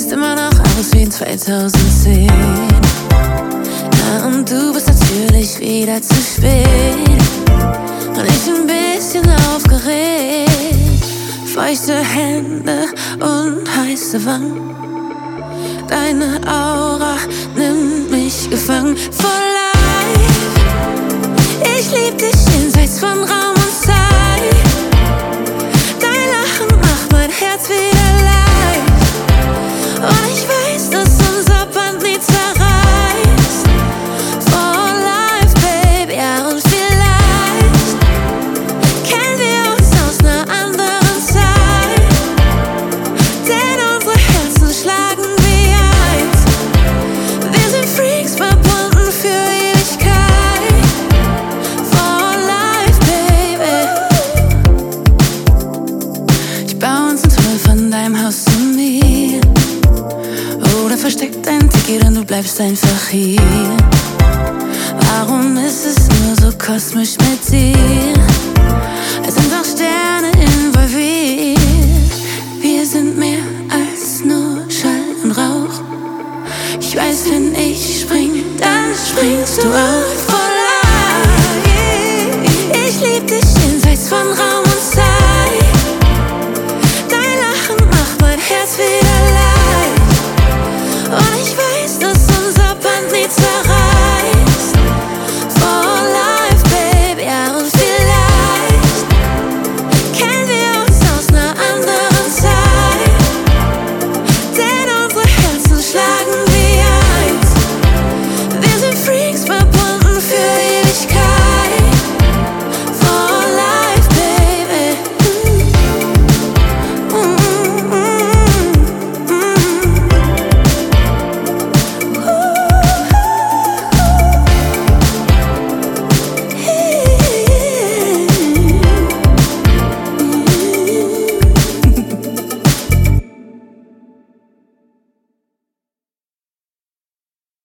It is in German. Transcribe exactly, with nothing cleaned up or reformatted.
siehst immer noch aus wie in zweitausendzehn. Ja, und du bist natürlich wieder zu spät. Und ich ein bisschen aufgeregt. Feuchte Hände und heiße Wangen. Deine Aura nimmt mich gefangen. For life. Ich lieb dich jenseits von Raum und Zeit. Dein Lachen macht mein Herz wieder leicht. Und ich weiß, dass unser Band nie zerreißt. For life, baby, ja, und vielleicht kennen wir uns aus einer anderen Zeit. Denn unsere Herzen schlagen wie eins. Wir sind Freaks, verbunden für Ewigkeit. For life, baby. Ich baue uns ein Tunnel von deinem Haus zu mir. Oder versteckt dein Ticket und du bleibst einfach hier. Warum ist es nur so kosmisch mit dir? Es sind auch Sterne involviert. Wir sind mehr als nur Schall und Rauch. Ich weiß, wenn ich spring, dann springst du auch.